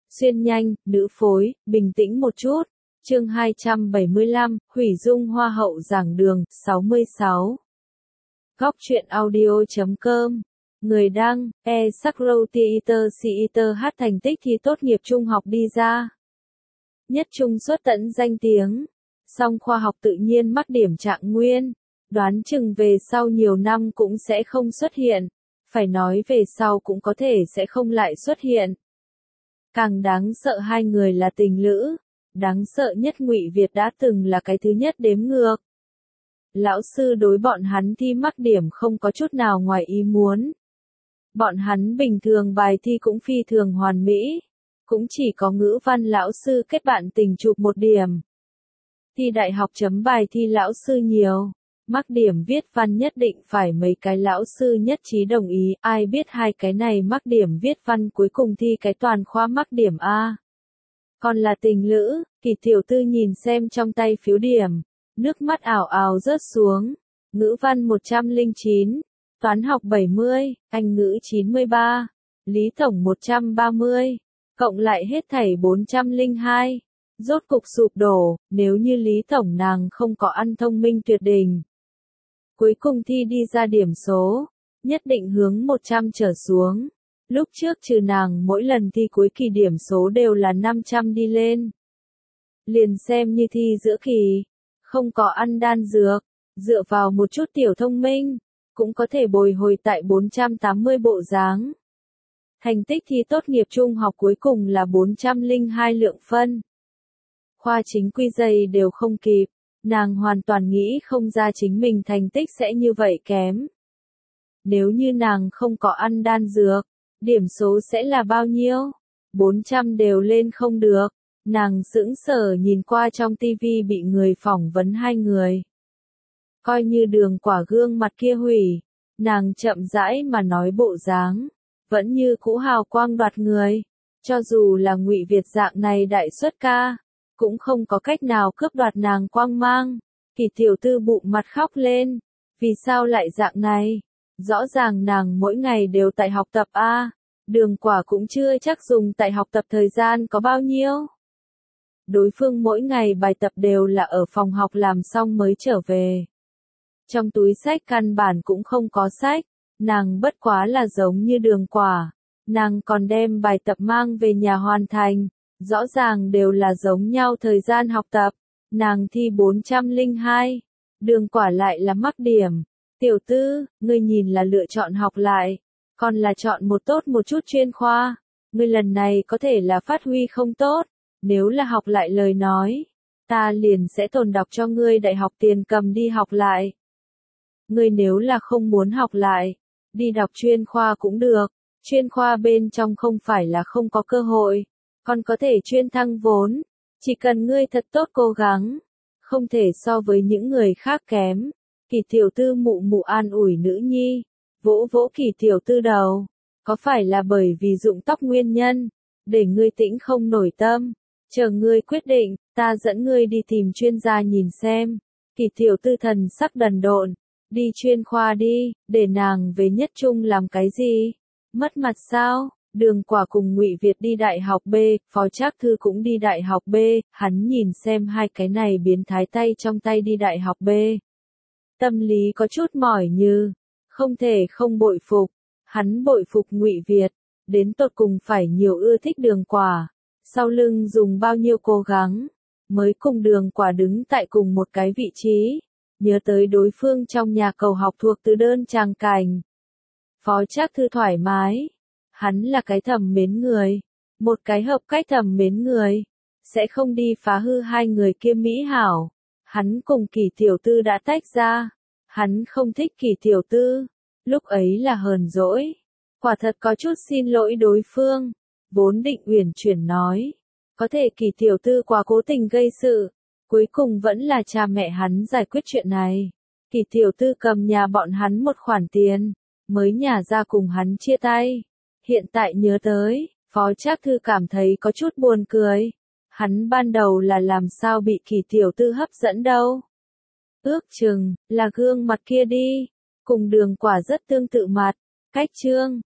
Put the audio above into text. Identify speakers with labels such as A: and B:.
A: Xuyên nhanh, nữ phối, bình tĩnh một chút. Chương 275, Hủy Dung Hoa hậu giảng đường, 66. Góc truyện audio.com. Người đăng, Sakrow Theater hát thành tích thi tốt nghiệp trung học đi ra. Nhất trung xuất tận danh tiếng. Song khoa học tự nhiên mắc điểm trạng nguyên. Đoán chừng về sau nhiều năm cũng sẽ không xuất hiện. Phải nói về sau cũng có thể sẽ không lại xuất hiện. Càng đáng sợ hai người là tình lữ. Đáng sợ nhất Ngụy Việt đã từng là cái thứ nhất đếm ngược. Lão sư đối bọn hắn thi mắc điểm không có chút nào ngoài ý muốn. Bọn hắn bình thường bài thi cũng phi thường hoàn mỹ. Cũng chỉ có ngữ văn lão sư kết bạn tình chụp 1 điểm. Thi đại học chấm bài thi lão sư nhiều. Mắc điểm viết văn nhất định phải mấy cái lão sư nhất trí đồng ý. Ai biết hai cái này mắc điểm viết văn cuối cùng thi cái toàn khoa mắc điểm A. Còn là tình lữ, Kỳ tiểu tư nhìn xem trong tay phiếu điểm. Nước mắt ảo ảo rớt xuống. Ngữ văn 109, toán học 70, Anh ngữ 93, lý tổng 130, cộng lại hết thảy 402. Rốt cục sụp đổ, nếu như lý tổng nàng không có ăn thông minh tuyệt đỉnh. Cuối cùng thi đi ra điểm số, nhất định hướng 100 trở xuống. Lúc trước trừ nàng mỗi lần thi cuối kỳ điểm số đều là 500 đi lên. Liền xem như thi giữa kỳ, không có ăn đan dược, dựa vào một chút tiểu thông minh, cũng có thể bồi hồi tại 480 bộ dáng. Thành tích thi tốt nghiệp trung học cuối cùng là 402 lượng phân. Khoa chính quy dây đều không kịp, nàng hoàn toàn nghĩ không ra chính mình thành tích sẽ như vậy kém. Nếu như nàng không có ăn đan dược, điểm số sẽ là bao nhiêu? 400 đều lên không được. Nàng sững sờ nhìn qua trong tivi bị người phỏng vấn hai người. Coi như Đường Quả gương mặt kia hủy, nàng chậm rãi mà nói bộ dáng, vẫn như cũ hào quang đoạt người. Cho dù là Ngụy Việt dạng này đại xuất ca, cũng không có cách nào cướp đoạt nàng quang mang. Kỳ tiểu tư bụng mặt khóc lên. Vì sao lại dạng này? Rõ ràng nàng mỗi ngày đều tại học tập a. Đường Quả cũng chưa chắc dùng tại học tập thời gian có bao nhiêu. Đối phương mỗi ngày bài tập đều là ở phòng học làm xong mới trở về. Trong túi sách căn bản cũng không có sách, nàng bất quá là giống như Đường Quả. Nàng còn đem bài tập mang về nhà hoàn thành, rõ ràng đều là giống nhau thời gian học tập. Nàng thi 402, Đường Quả lại là mắc điểm. Tiểu tư, ngươi nhìn là lựa chọn học lại, còn là chọn một tốt một chút chuyên khoa. Ngươi lần này có thể là phát huy không tốt. Nếu là học lại lời nói, ta liền sẽ tồn đọc cho ngươi đại học tiền cầm đi học lại. Ngươi nếu là không muốn học lại, đi đọc chuyên khoa cũng được. Chuyên khoa bên trong không phải là không có cơ hội, còn có thể chuyên thăng vốn. Chỉ cần ngươi thật tốt cố gắng, không thể so với những người khác kém. Kỳ tiểu tư mụ mụ an ủi nữ nhi, vỗ vỗ Kỳ tiểu tư đầu. Có phải là bởi vì rụng tóc nguyên nhân, để ngươi tĩnh không nổi tâm? Chờ ngươi quyết định, ta dẫn ngươi đi tìm chuyên gia nhìn xem. Kỳ tiểu tư thần sắc đần độn, đi chuyên khoa đi, để nàng về nhất trung làm cái gì? Mất mặt sao? Đường Quả cùng Ngụy Việt đi đại học B, Phó Trác Thư cũng đi đại học B, hắn nhìn xem hai cái này biến thái tay trong tay đi đại học B. Tâm lý có chút mỏi như, không thể không bội phục. Hắn bội phục Ngụy Việt, đến tột cùng phải nhiều ưa thích Đường Quả. Sau lưng dùng bao nhiêu cố gắng, mới cùng Đường Quả đứng tại cùng một cái vị trí. Nhớ tới đối phương trong nhà cầu học thuộc từ đơn tràng cảnh. Phó Trác Thư thoải mái. Hắn là cái thầm mến người. Một cái hợp cách thầm mến người. Sẽ không đi phá hư hai người kia mỹ hảo. Hắn cùng Kỳ tiểu tư đã tách ra. Hắn không thích Kỳ tiểu tư. Lúc ấy là hờn dỗi. Quả thật có chút xin lỗi đối phương. Vốn định uyển chuyển nói, có thể Kỳ tiểu tư quá cố tình gây sự, cuối cùng vẫn là cha mẹ hắn giải quyết chuyện này. Kỳ tiểu tư cầm nhà bọn hắn một khoản tiền, mới nhả ra cùng hắn chia tay. Hiện tại nhớ tới, Phó Trác Thư cảm thấy có chút buồn cười. Hắn ban đầu là làm sao bị Kỳ tiểu tư hấp dẫn đâu. Ước chừng, là gương mặt kia đi, cùng Đường Quả rất tương tự mặt, cách trương,